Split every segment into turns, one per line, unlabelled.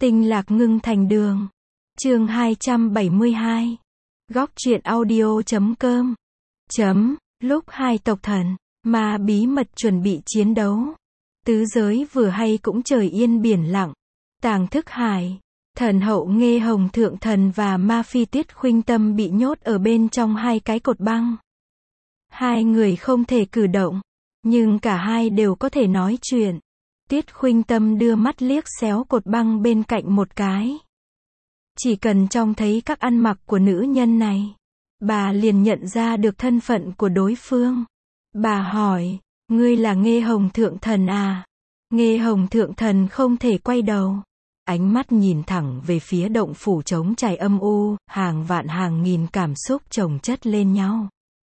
Tinh lạc ngưng thành đường. Chương 272. Góc truyện audio.com. Lúc hai tộc thần, ma bí mật chuẩn bị chiến đấu. Tứ giới vừa hay cũng trời yên biển lặng. Tàng Thức Hải, thần hậu Nghê Hồng Thượng Thần và ma phi Tiết Khuynh Tâm bị nhốt ở bên trong hai cái cột băng. Hai người không thể cử động, nhưng cả hai đều có thể nói chuyện. Tiết Khuynh Tâm đưa mắt liếc xéo cột băng bên cạnh một cái. Chỉ cần trông thấy các ăn mặc của nữ nhân này, bà liền nhận ra được thân phận của đối phương. Bà hỏi, ngươi là Nghê Hồng Thượng Thần à? Nghê Hồng Thượng Thần không thể quay đầu. Ánh mắt nhìn thẳng về phía động phủ trống trải âm u, hàng vạn hàng nghìn cảm xúc chồng chất lên nhau.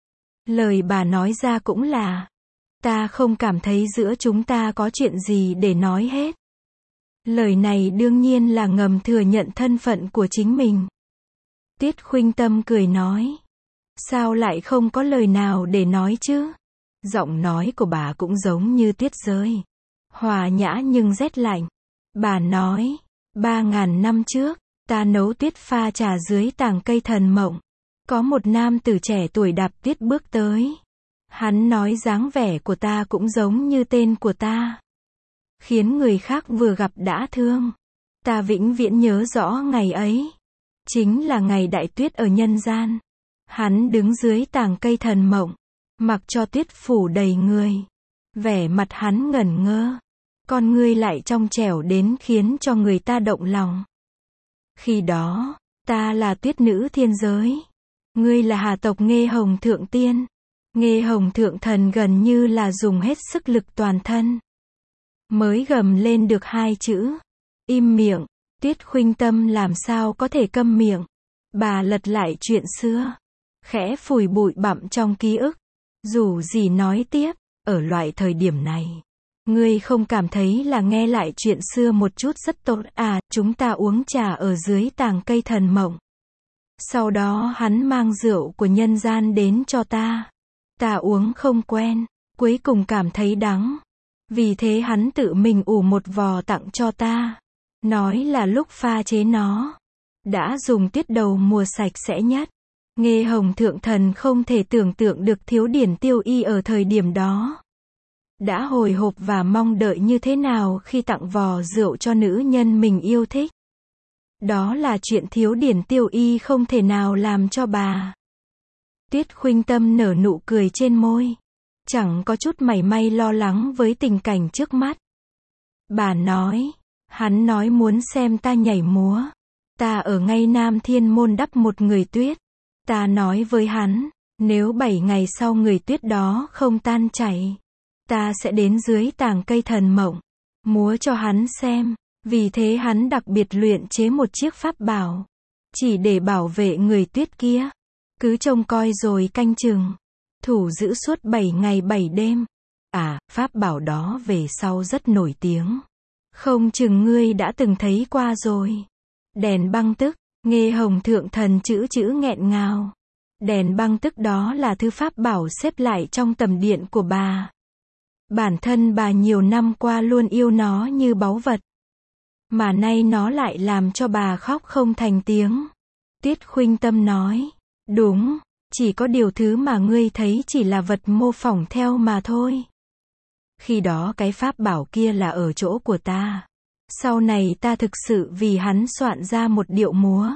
Lời bà nói ra cũng là, ta không cảm thấy giữa chúng ta có chuyện gì để nói hết. Lời này đương nhiên là ngầm thừa nhận thân phận của chính mình. Tiết Khuynh Tâm cười nói, sao lại không có lời nào để nói chứ? Giọng nói của bà cũng giống như tuyết rơi, hòa nhã nhưng rét lạnh. Bà nói, 3.000 năm trước, ta nấu tuyết pha trà dưới tàng cây thần mộng. Có một nam tử trẻ tuổi đạp tuyết bước tới. Hắn nói dáng vẻ của ta cũng giống như tên của ta, khiến người khác vừa gặp đã thương. Ta vĩnh viễn nhớ rõ ngày ấy, chính là ngày đại tuyết ở nhân gian. Hắn đứng dưới tàng cây thần mộng, mặc cho tuyết phủ đầy người. Vẻ mặt hắn ngẩn ngơ, con ngươi lại trong trẻo đến khiến cho người ta động lòng. Khi đó, ta là tuyết nữ thiên giới, ngươi là hà tộc Nghê Hồng Thượng Tiên. Nghê Hồng Thượng Thần gần như là dùng hết sức lực toàn thân, mới gầm lên được hai chữ, im miệng. Tiết Khuynh Tâm làm sao có thể câm miệng. Bà lật lại chuyện xưa, khẽ phủi bụi bặm trong ký ức. Dù gì nói tiếp, ở loại thời điểm này, ngươi không cảm thấy là nghe lại chuyện xưa một chút rất tốt à? Chúng ta uống trà ở dưới tàng cây thần mộng. Sau đó hắn mang rượu của nhân gian đến cho ta. Ta uống không quen, cuối cùng cảm thấy đắng. Vì thế hắn tự mình ủ một vò tặng cho ta. Nói là lúc pha chế nó, đã dùng tiết đầu mùa sạch sẽ nhất. Nghê Hồng Thượng Thần không thể tưởng tượng được Thiếu Điển Tiêu Y ở thời điểm đó đã hồi hộp và mong đợi như thế nào khi tặng vò rượu cho nữ nhân mình yêu thích. Đó là chuyện Thiếu Điển Tiêu Y không thể nào làm cho bà. Tiết Khuynh Tâm nở nụ cười trên môi, chẳng có chút mảy may lo lắng với tình cảnh trước mắt. Bà nói, hắn nói muốn xem ta nhảy múa. Ta ở ngay Nam Thiên Môn đắp một người tuyết. Ta nói với hắn, nếu 7 ngày sau người tuyết đó không tan chảy, ta sẽ đến dưới tàng cây thần mộng, múa cho hắn xem. Vì thế hắn đặc biệt luyện chế một chiếc pháp bảo, chỉ để bảo vệ người tuyết kia. Cứ trông coi rồi canh chừng, thủ giữ suốt 7 ngày 7 đêm. À, pháp bảo đó về sau rất nổi tiếng. Không chừng ngươi đã từng thấy qua rồi. Đèn băng tức. Nghê Hồng Thượng Thần chữ nghẹn ngào. Đèn băng tức đó là thứ pháp bảo xếp lại trong tầm điện của bà. Bản thân bà nhiều năm qua luôn yêu nó như báu vật, mà nay nó lại làm cho bà khóc không thành tiếng. Tiết Khuynh Tâm nói, đúng, chỉ có điều thứ mà ngươi thấy chỉ là vật mô phỏng theo mà thôi. Khi đó cái pháp bảo kia là ở chỗ của ta. Sau này ta thực sự vì hắn soạn ra một điệu múa.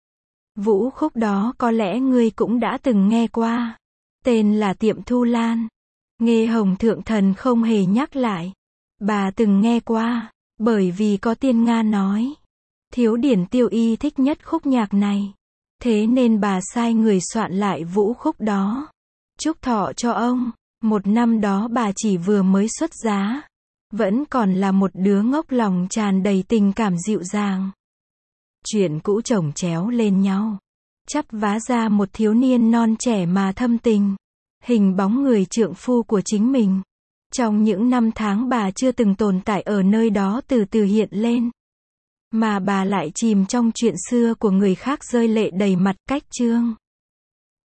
Vũ khúc đó có lẽ ngươi cũng đã từng nghe qua. Tên là Tiệm Thu Lan. Nghê Hồng Thượng Thần không hề nhắc lại. Bà từng nghe qua, bởi vì có tiên Nga nói. Thiếu Điển Tiêu Y thích nhất khúc nhạc này. Thế nên bà sai người soạn lại vũ khúc đó. Chúc thọ cho ông. Một năm đó bà chỉ vừa mới xuất giá, vẫn còn là một đứa ngốc lòng tràn đầy tình cảm dịu dàng. Chuyện cũ chồng chéo lên nhau, chắp vá ra một thiếu niên non trẻ mà thâm tình, hình bóng người trượng phu của chính mình. Trong những năm tháng bà chưa từng tồn tại ở nơi đó từ từ hiện lên, mà bà lại chìm trong chuyện xưa của người khác rơi lệ đầy mặt. Cách chương